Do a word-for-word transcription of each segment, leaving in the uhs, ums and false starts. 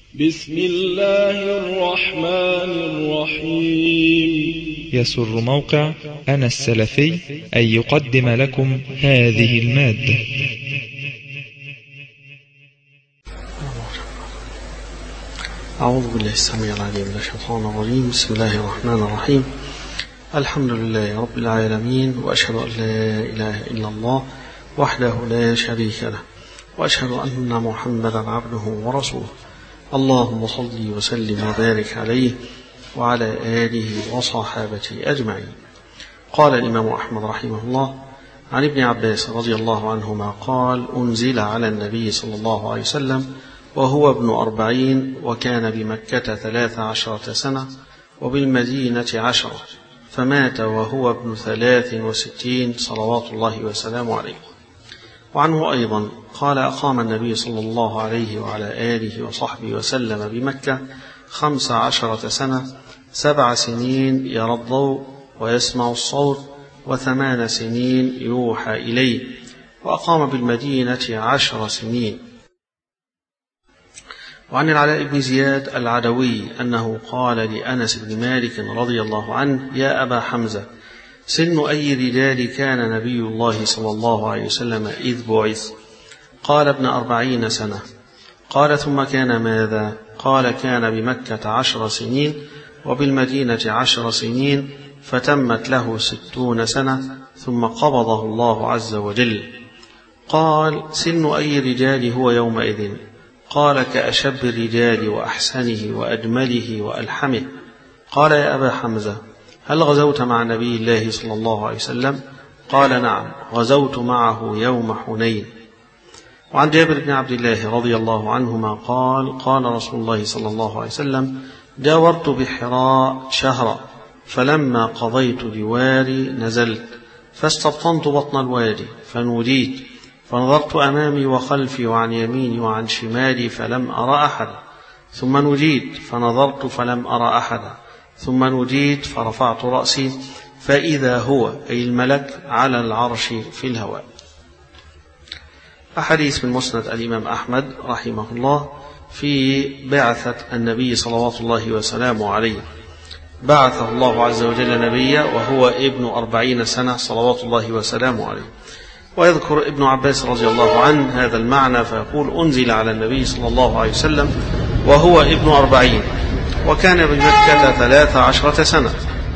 بسم الله الرحمن الرحيم. يسر موقع أنا السلفي أن يقدم لكم هذه المادة. أعوذ بالله السميع العليم من الشيطان الرجيم. بسم الله الرحمن الرحيم. الحمد لله رب العالمين، وأشهد أن لا إله إلا الله وحده لا شريك له، وأشهد أن محمدا عبده ورسوله. اللهم صل وسلم وبارك عليه وعلى آله وصحابته أجمعين. قال الإمام أحمد رحمه الله عن ابن عباس رضي الله عنهما قال: أنزل على النبي صلى الله عليه وسلم وهو ابن أربعين، وكان بمكة ثلاث عشرة سنة وبالمدينة عشرة، فمات وهو ابن ثلاث وستين صلوات الله وسلامه عليه. وعنه أيضا قال: أقام النبي صلى الله عليه وعلى آله وصحبه وسلم بمكة خمس عشرة سنة، سبع سنين يرى الضوء ويسمع الصوت، وثمان سنين يوحى إليه، وأقام بالمدينة عشر سنين. وعن العلاء بن زياد العدوي أنه قال لأنس بن مالك رضي الله عنه: يا أبا حمزة، سن أي رجال كان نبي الله صلى الله عليه وسلم إذ بعث؟ قال: ابن أربعين سنة. قال: ثم كان ماذا؟ قال: كان بمكة عشر سنين وبالمدينة عشر سنين، فتمت له ستون سنة، ثم قبضه الله عز وجل. قال: سن أي رجال هو يومئذ؟ قال: كأشب الرجال وأحسنه وأجمله وألحمه. قال: يا أبا حمزة، هل غزوت مع نبي الله صلى الله عليه وسلم؟ قال: نعم، غزوت معه يوم حنين. وعن جابر بن عبد الله رضي الله عنهما قال: قال رسول الله صلى الله عليه وسلم: جاورت بحراء شهرا، فلما قضيت جواري نزلت، فاستبطنت بطن الوادي فنوديت، فنظرت أمامي وخلفي وعن يميني وعن شمالي فلم أرى أحدا، ثم نجيت فنظرت فلم أرى أحدا، ثم نجيت فرفعت رأسي فإذا هو أي الملك على العرش في الهواء. أحاديث من مسند الإمام أحمد رحمه الله في بعثة النبي صلوات الله وسلامه عليه. بعثه الله عز وجل نبيا وهو ابن أربعين سنة صلوات الله وسلامه عليه. ويذكر ابن عباس رضي الله عنه هذا المعنى فيقول: أنزل على النبي صلى الله عليه وسلم وهو ابن أربعين، وكان بمكة ثلاث عشرة سنة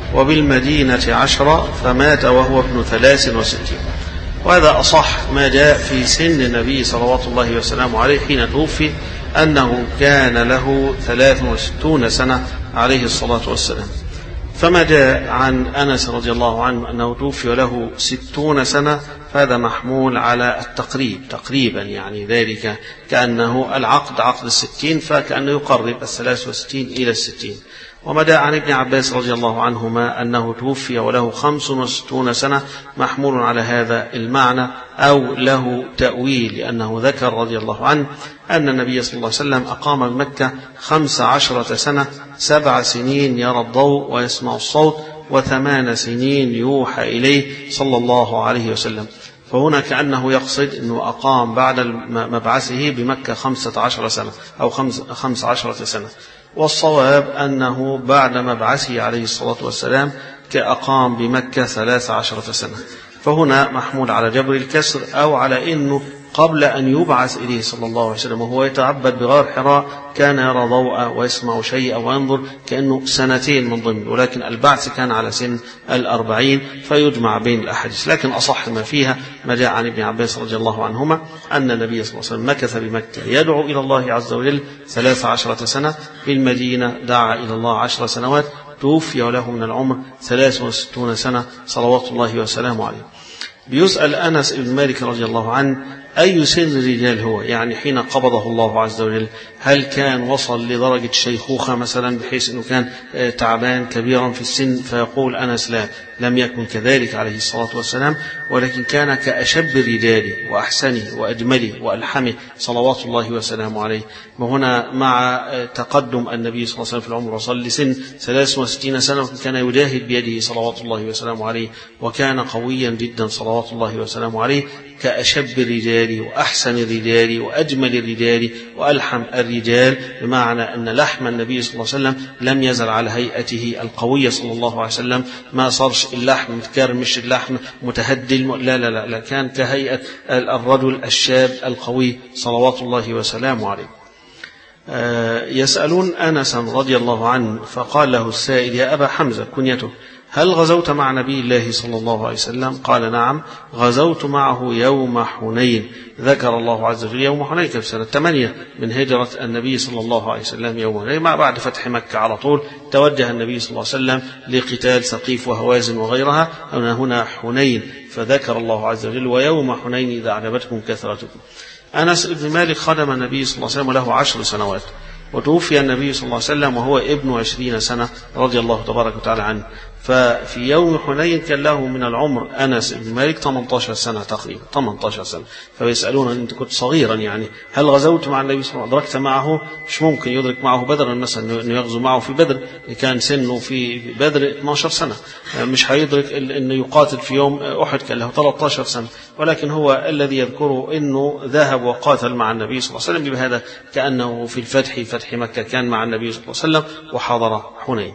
وبالمدينة عشرة، فمات وهو ابن ثلاث وستين. وهذا أصح ما جاء في سن النبي صلوات الله وسلامه عليه حين توفي، أنه كان له ثلاث وستون سنة عليه الصلاة والسلام. فما جاء عن أنس رضي الله عنه أنه توفي وله ستون سنة فهذا محمول على التقريب تقريبا، يعني ذلك كأنه العقد عقد الستين، فكأنه يقرب الثلاث وستين إلى الستين. وما جاء عن ابن عباس رضي الله عنهما أنه توفي وله خمس وستون سنة محمول على هذا المعنى، أو له تأويل، لأنه ذكر رضي الله عنه أن النبي صلى الله عليه وسلم أقام بمكة خمس عشرة سنة، سبع سنين يرى الضوء ويسمع الصوت، وثمان سنين يوحى إليه صلى الله عليه وسلم. فهنا كأنه يقصد أنه أقام بعد مبعثه بمكة خمسة عشر سنة أو خمس, خمس عشرة سنة، والصواب أنه بعد مبعثه عليه الصلاة والسلام كأقام بمكة ثلاث عشرة سنة. فهنا محمول على جبر الكسر، أو على أنه قبل أن يبعث إليه صلى الله عليه وسلم وهو يتعبد بغار حراء كان يرى ضوءا ويسمع شيئا وينظر، كأنه سنتين من ضمن، ولكن البعث كان على سن الأربعين، فيجمع بين الأحاديث. لكن أصح ما فيها ما جاء عن ابن عباس رضي الله عنهما أن النبي صلى الله عليه وسلم مكث بمكة يدعو إلى الله عز وجل ثلاث عشرة سنة، في المدينة دعا إلى الله عشر سنوات، توفي وله من العمر ثلاث وستون سنة صلوات الله وسلامه عليه. بيسأل أنس بن مالك رضي الله عنه: أي سن الرجال هو؟ يعني حين قبضه الله عز وجل هل كان وصل لدرجة شيخوخة مثلا بحيث أنه كان تعبان كبيرا في السن؟ فيقول أنس: لا، لم يكن كذلك عليه الصلاة والسلام، ولكن كان كأشب الرجال وأحسنه وأجمله وألحمه صلوات الله وسلامه عليه. وهنا مع تقدم النبي صلى الله عليه وسلم في العمر وصل لسن ثلاث وستين سنة، كان يجاهد بيده صلوات الله وسلامه عليه، وكان قويا جدا صلوات الله وسلامه عليه، كأشب الرجال الرجال وأحسن الرجال وأجمل الرجال وألحم الرجال، بمعنى أن لحم النبي صلى الله عليه وسلم لم يزل على هيئته القوية صلى الله عليه وسلم، ما صارش اللحم متكرمش، اللحم متهدل، لا لا لا, لا كان كهيئة الرجل الشاب القوي صلوات الله وسلامه عليه. يسألون أنس رضي الله عنه، فقال له السائل: يا أبا حمزة كنيته، هل غزوت مع نبي الله صلى الله عليه وسلم؟ قال: نعم، غزوت معه يوم حنين. ذكر الله عز وجل يوم حنين في سنة ثمانية من هجرة النبي صلى الله عليه وسلم. يوم حنين ما بعد فتح مكة على طول توجه النبي صلى الله عليه وسلم لقتال ثقيف وهوازن وغيرها. هنا هنا حنين، فذكر الله عز وجل: ويوم حنين إذا أعجبتكم كثرتكم. أنس بن مالك خدم النبي صلى الله عليه وسلم له عشر سنوات، وتوفي النبي صلى الله عليه وسلم وهو ابن عشرين سنة رضي الله تبارك وتعالى عنه. ففي يوم حنين كان له من العمر أنس بن مالك ثمانية عشر سنة تقريبا، ثمانية عشر سنة. فيسألون: أنت كنت صغيرا يعني، هل غزوت مع النبي صلى الله عليه وسلم؟ أدركت معه؟ مش ممكن يدرك معه بدرا مثلا، أنه يغزو معه في بدر، كان سنه في بدر اثنتي عشرة سنة، مش هيدرك أنه يقاتل في يوم أحد كان له ثلاثة عشر سنة. ولكن هو الذي يذكره أنه ذهب وقاتل مع النبي صلى الله عليه وسلم، بهذا كأنه في الفتح فتح مكة كان مع النبي صلى الله عليه وسلم وحضر حنين.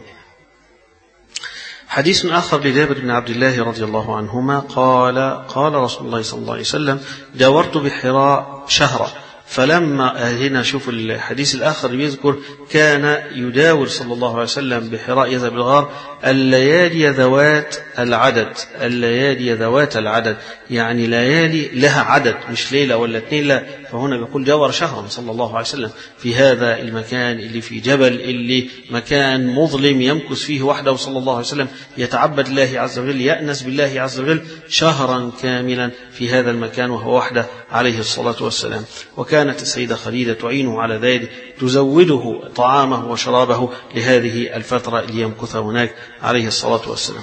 حديث آخر لجابر بن عبد الله رضي الله عنهما قال: قال رسول الله صلى الله عليه وسلم: جاورت بحراء شهرا، فلما هنا شوف الحديث الآخر يذكر كان يداور صلى الله عليه وسلم بحراء يذهب الغار الليالي ذوات العدد، الليالي ذوات العدد يعني ليالي لها عدد، مش ليلة ولا اثنين، لا. فهنا بيقول جاور شهرا صلى الله عليه وسلم في هذا المكان اللي في جبل، اللي مكان مظلم يمكث فيه وحده صلى الله عليه وسلم، يتعبد الله عز وجل، يأنس بالله عز وجل شهرا كاملا في هذا المكان وهو وحده عليه الصلاة والسلام. وكانت السيدة خديجة تعينه على ذلك، تزوده طعامه وشرابه لهذه الفترة اللي يمكث هناك عليه الصلاة والسلام.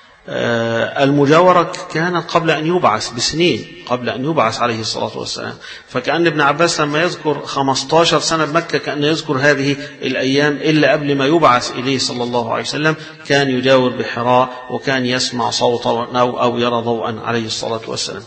المجاورة كانت قبل أن يبعث بسنين، قبل أن يبعث عليه الصلاة والسلام. فكأن ابن عباس لما يذكر خمسة عشر سنة بمكة كأن يذكر هذه الأيام، إلا قبل ما يبعث إليه صلى الله عليه وسلم كان يجاور بحراء، وكان يسمع صوتا أو يرى ضوءا عليه الصلاة والسلام.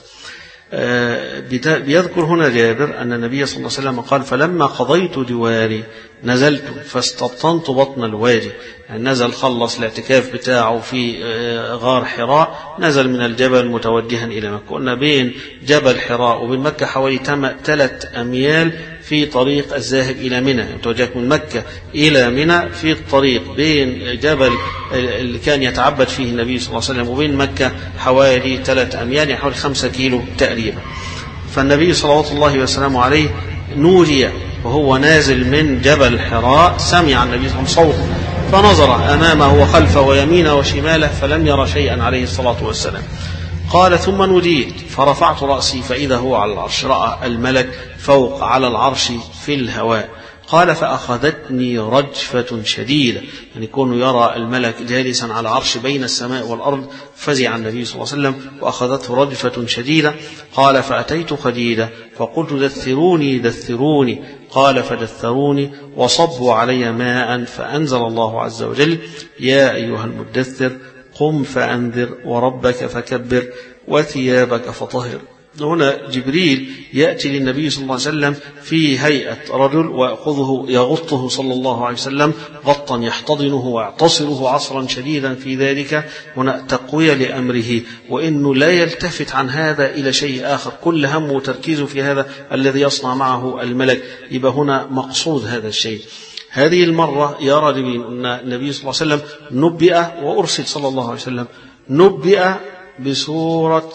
بيذكر هنا جابر أن النبي صلى الله عليه وسلم قال: فلما قضيت جواري نزلت فاستبطنت بطن الوادي، يعني نزل خلص الاعتكاف بتاعه في غار حراء، نزل من الجبل متوجها إلى مكة. قلنا بين جبل حراء وبين مكة حوالي ثلاث أميال في طريق الذاهب إلى منى، يعني توجهت من مكة إلى منى في الطريق بين جبل اللي كان يتعبد فيه النبي صلى الله عليه وسلم وبين مكة حوالي ثلاث أميال، يعني حوالي خمسة كيلو تقريبا. فالنبي صلوات الله وسلامه عليه نودي وهو نازل من جبل حراء، سمع النبي صلى الله عليه وسلم صوت، فنظر أمامه وخلفه ويمينه وشماله فلم يرى شيئا عليه الصلاة والسلام. قال: ثم نوديت فرفعت رأسي فإذا هو على العرش، رأى الملك فوق على العرش في الهواء. قال: فأخذتني رجفة شديدة، يعني يكون يرى الملك جالسا على عرش بين السماء والأرض، فزع النبي صلى الله عليه وسلم وأخذته رجفة شديدة. قال: فأتيت خديجة فقلت: دثروني دثروني. قال: فدثروني وصبوا علي ماء، فأنزل الله عز وجل: يا أيها المدثر قم فأنذر وربك فكبر وثيابك فطهر. هنا جبريل يأتي للنبي صلى الله عليه وسلم في هيئة رجل ويأخذه يغطه صلى الله عليه وسلم غطا يحتضنه ويعتصره عصرا شديدا في ذلك، هنا تقوية لأمره، وإنه لا يلتفت عن هذا إلى شيء آخر، كل همه وتركيزه في هذا الذي يصنع معه الملك. يبقى هنا مقصود هذا الشيء. هذه المرة يرى أن النبي صلى الله عليه وسلم نبئ وأرسل صلى الله عليه وسلم، نبئ بسورة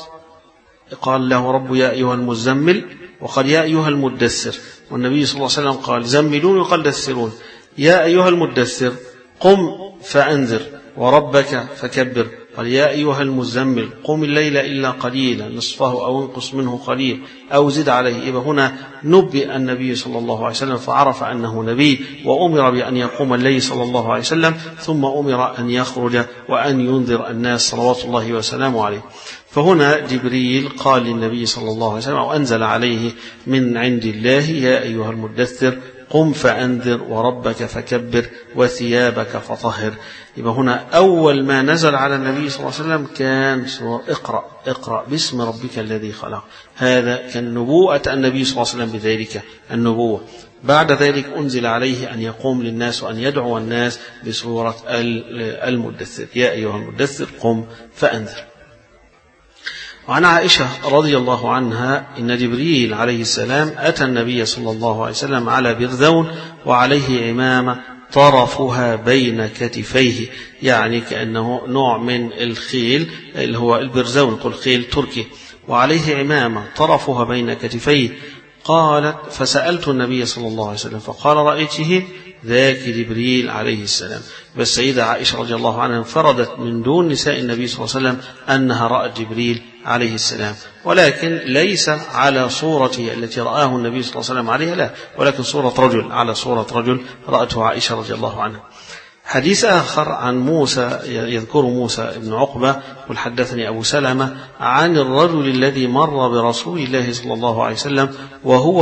قال له رب: يا أيها المزمل، وقال: يا أيها المدثر. والنبي صلى الله عليه وسلم قال: زملون، وقال: دثرون. يا أيها المدثر قم فأنذر وربك فكبر. قال: يا أيها المزمل قم الليل إلا قليلا نصفه أو انقص منه قليل أو زد عليه. يبقى هنا نبئ النبي صلى الله عليه وسلم فعرف أنه نبي، وأمر بأن يقوم الليل صلى الله عليه وسلم، ثم أمر أن يخرج وأن ينذر الناس صلوات الله وسلامه عليه. فهنا جبريل قال للنبي صلى الله عليه وسلم أو أنزل عليه من عند الله: يا أيها المدثر قم فأنذر وربك فكبر وثيابك فطهر. يبقى هنا أول ما نزل على النبي صلى الله عليه وسلم كان سورة اقرأ اقرأ باسم ربك الذي خلق. هذا كان نبوءة النبي صلى الله عليه وسلم بذلك النبوة. بعد ذلك أنزل عليه أن يقوم للناس وأن يدعو الناس بسورة المدثر، يا أيها المدثر قم فأنذر. وعن عائشة رضي الله عنها إن جبريل عليه السلام أتى النبي صلى الله عليه وسلم على برذون وعليه عمامة طرفها بين كتفيه، يعني كأنه نوع من الخيل اللي هو البرزون، يقول خيل تركي، وعليه عمامة طرفها بين كتفيه. قالت فسألت النبي صلى الله عليه وسلم فقال رأيته؟ ذاك جبريل عليه السلام. بس سيدة عائشة رضي الله عنها انفردت من دون نساء النبي صلى الله عليه وسلم أنها رأت جبريل عليه السلام، ولكن ليس على صورته التي رآه النبي صلى الله عليه وسلم عليها، لا، ولكن صورة رجل، على صورة رجل رأته عائشة رضي الله عنها. حديث آخر عن موسى، يذكر موسى بن عقبة وحدثني أبو سلمة عن الرجل الذي مر برسول الله صلى الله عليه وسلم وهو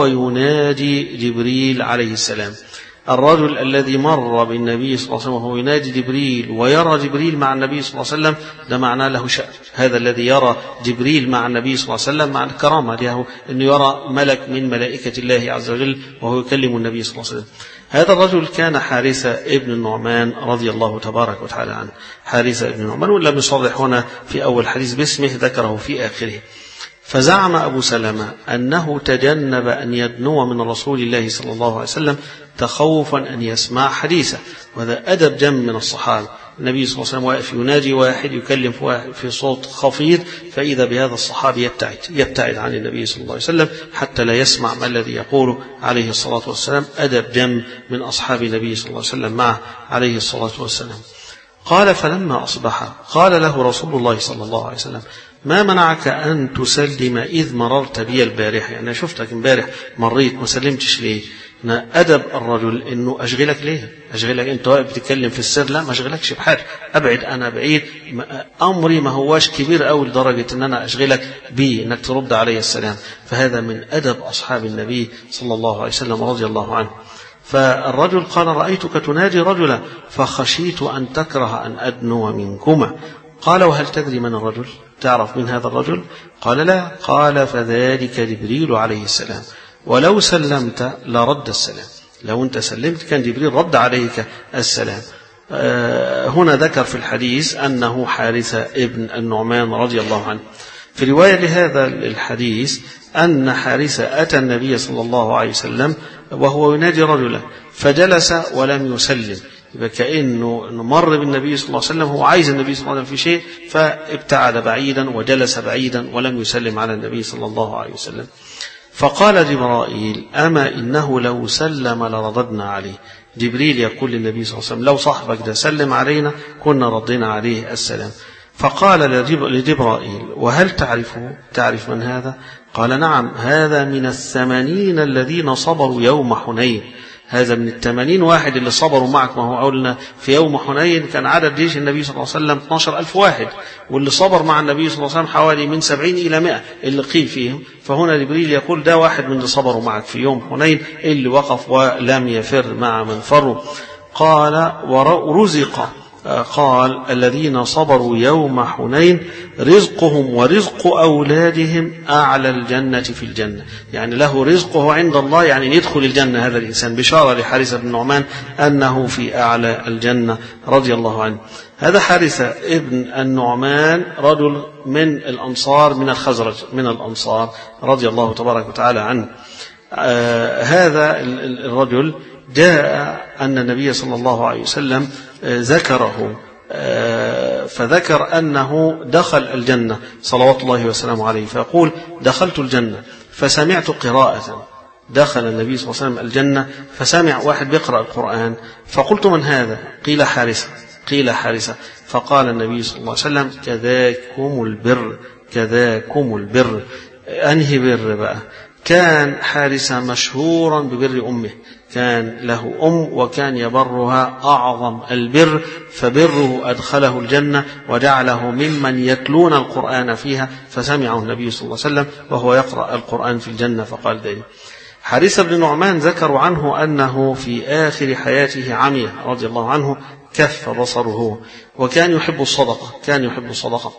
ينادي جبريل عليه السلام. الرجل الذي مر بالنبي صلى الله عليه وسلم وهو ينادي جبريل ويرى جبريل مع النبي صلى الله عليه وسلم، ده معناه له شأن. هذا الذي يرى جبريل مع النبي صلى الله عليه وسلم مع الكرامة له، أنه يرى ملك من ملائكة الله عز وجل وهو يكلم النبي صلى الله عليه وسلم. هذا الرجل كان حارثة ابن النعمان رضي الله تبارك وتعالى عنه. حارثة ابن النعمان، ولم يصرح هنا في أول حديث باسمه، ذكره في آخره. فزعم أبو سلمة أنه تجنب أن يدنو من رسول الله صلى الله عليه وسلم تخوفا أن يسمع حديثه، وهذا أدب جم من الصحابة. النبي صلى الله عليه وسلم واقف يناجي واحد يكلم في, واحد في صوت خفيض، فإذا بهذا الصحابي يبتعد يبتعد عن النبي صلى الله عليه وسلم حتى لا يسمع ما الذي يقوله عليه الصلاة والسلام. أدب جم من أصحاب النبي صلى الله عليه وسلم معه عليه الصلاة والسلام. قال فلما أصبح قال له رسول الله صلى الله عليه وسلم ما منعك أن تسلم إذ مررت بي البارحة؟ يعني شفتك امبارح مريت ما سلمتش ليه؟ أدب الرجل إنه أشغلك ليه؟ أشغلك أنت واقف بتتكلم في السر؟ لا، ما أشغلكش بحاجة، أبعد أنا بعيد، أمري ما هواش كبير أوي لدرجة إن أنا أشغلك بي إنك ترد علي السلام. فهذا من أدب أصحاب النبي صلى الله عليه وسلم رضي الله عنه. فالرجل قال رأيتك تنادي رجلا فخشيت أن تكره أن أدنو منكما. قال وهل تدري من الرجل؟ تعرف من هذا الرجل؟ قال لا. قال فذلك جبريل عليه السلام، ولو سلمت لرد السلام، لو أنت سلمت كان جبريل رد عليك السلام. آه هنا ذكر في الحديث أنه حارثة ابن النعمان رضي الله عنه. في رواية لهذا الحديث أن حارثة أتى النبي صلى الله عليه وسلم وهو ينادي رجلا فجلس ولم يسلم، يبقى كأنه مر بالنبي صلى الله عليه وسلم، هو عايز النبي صلى الله عليه وسلم في شيء فابتعد بعيدا وجلس بعيدا ولم يسلم على النبي صلى الله عليه وسلم. فقال جبرائيل أما إنه لو سلم لرددنا عليه. جبريل يقول للنبي صلى الله عليه وسلم لو صاحبك ده سلم علينا كنا ردينا عليه السلام. فقال لجبرائيل وهل تعرفه؟ تعرف من هذا؟ قال نعم، هذا من الثمانين الذين صبروا يوم حنين، هذا من الثمانين واحد اللي صبروا معك. ما هو قلنا في يوم حنين كان عدد جيش النبي صلى الله عليه وسلم اثني عشر ألف واحد، واللي صبر مع النبي صلى الله عليه وسلم حوالي من سبعين إلى مئة اللي قيل فيهم. فهنا جبريل يقول ده واحد من اللي صبروا معك في يوم حنين اللي وقف ولم يفر مع من فروا. قال ورزق، قال الذين صبروا يوم حنين رزقهم ورزق أولادهم أعلى الجنة في الجنة، يعني له رزقه عند الله، يعني يدخل الجنة هذا الإنسان. بشارة لحارثة بن النعمان أنه في أعلى الجنة رضي الله عنه. هذا حارثة ابن النعمان رجل من الأنصار، من الخزرج من الأنصار رضي الله تبارك وتعالى عنه. آه هذا الرجل جاء أن النبي صلى الله عليه وسلم ذكره، فذكر أنه دخل الجنة صلوات الله وسلامه عليه، فيقول دخلت الجنة فسمعت قراءة. دخل النبي صلى الله عليه وسلم الجنة فسمع واحد بيقرأ القرآن، فقلت من هذا؟ قيل حارثة. قيل حارثة. فقال النبي صلى الله عليه وسلم كذاكم البر، كذاكم البر. أنهي بر بقى؟ كان حارثة مشهورا ببر أمه، كان له أم وكان يبرها أعظم البر، فبره أدخله الجنة وجعله ممن يتلون القرآن فيها. فسمعه النبي صلى الله عليه وسلم وهو يقرأ القرآن في الجنة فقال ذلك. حارثة بن نعمان ذكروا عنه أنه في آخر حياته عمي رضي الله عنه، كف بصره، وكان يحب الصدقة كان يحب الصدقة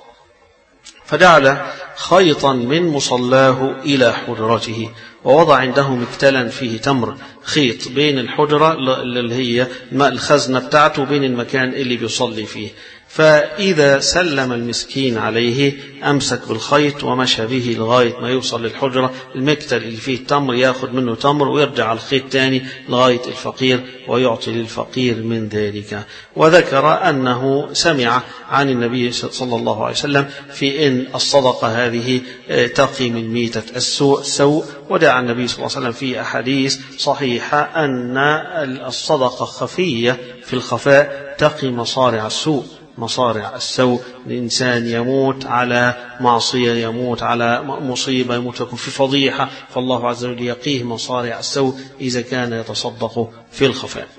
فجعل خيطا من مصلاه إلى حجرته، ووضع عنده مكتلا فيه تمر، خيط بين الحجرة اللي هي الخزنة بتاعته بين المكان اللي بيصلي فيه، فإذا سلم المسكين عليه أمسك بالخيط ومشى به لغاية ما يوصل للحجرة، المكتل اللي فيه التمر ياخد منه تمر ويرجع على الخيط تاني لغاية الفقير ويعطي للفقير من ذلك. وذكر أنه سمع عن النبي صلى الله عليه وسلم في إن الصدقة هذه تقي من ميتة السوء سوء، ودعا النبي صلى الله عليه وسلم في أحاديث صحيحة أن الصدقة خفية في الخفاء تقي مصارع السوء مصارع السوء. الإنسان يموت على معصية، يموت على مصيبة، يموت يكون في فضيحة، فالله عز وجل يقيه مصارع السوء إذا كان يتصدق في الخفاء.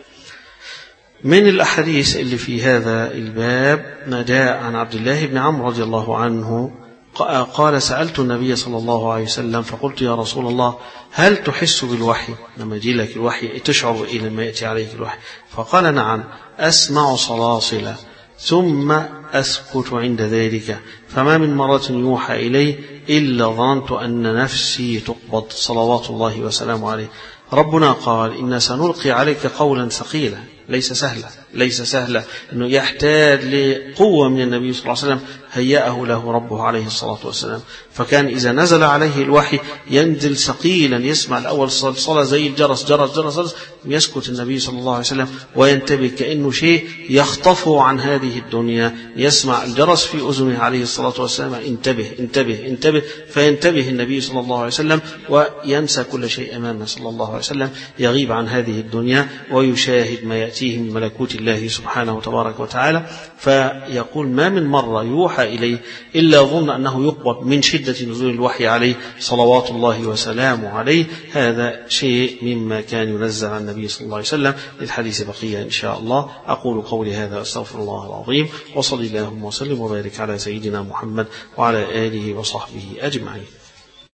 من الأحاديث اللي في هذا الباب ما جاء عن عبد الله بن عمرو رضي الله عنه قال: سألت النبي صلى الله عليه وسلم فقلت: يا رسول الله، هل تحس بالوحي لما يجي لك الوحي؟ تشعر إيه لما يأتي عليك الوحي؟ فقال: نعم، أسمع صلاصلا ثم أسكت عند ذلك، فما من مرة يوحى إلي إلا ظننت أن نفسي تقبض، صلوات الله وسلامه عليه. ربنا قال: إن سنلقي عليك قولا ثقيلا، ليس سهلا ليس سهلا أنه يحتاج لقوة من النبي صلى الله عليه وسلم هيأه له ربه عليه الصلاة والسلام. فكان إذا نزل عليه الوحي ينزل ثقيلا، يسمع الأول صلاة زي الجرس جرس جرس جرس، يسكت النبي صلى الله عليه وسلم وينتبه كأنه شيء يخطفه عن هذه الدنيا، يسمع الجرس في أذنه عليه الصلاة والسلام: انتبه انتبه انتبه، فينتبه النبي صلى الله عليه وسلم وينسى كل شيء أمامه صلى الله عليه وسلم، يغيب عن هذه الدنيا ويشاهد ما يأتيه من ملكوت الله سبحانه وتبارك وتعالى. فيقول: ما من مرة يوحى إليه إلا ظن أنه يقبض من شدة نزول الوحي عليه صلوات الله وسلامه عليه. هذا شيء مما كان ينزل عن النبي صلى الله عليه وسلم. للحديث بقية إن شاء الله. أقول قولي هذا أستغفر الله العظيم، وصلي اللهم وسلم وبارك على سيدنا محمد وعلى آله وصحبه أجمعين.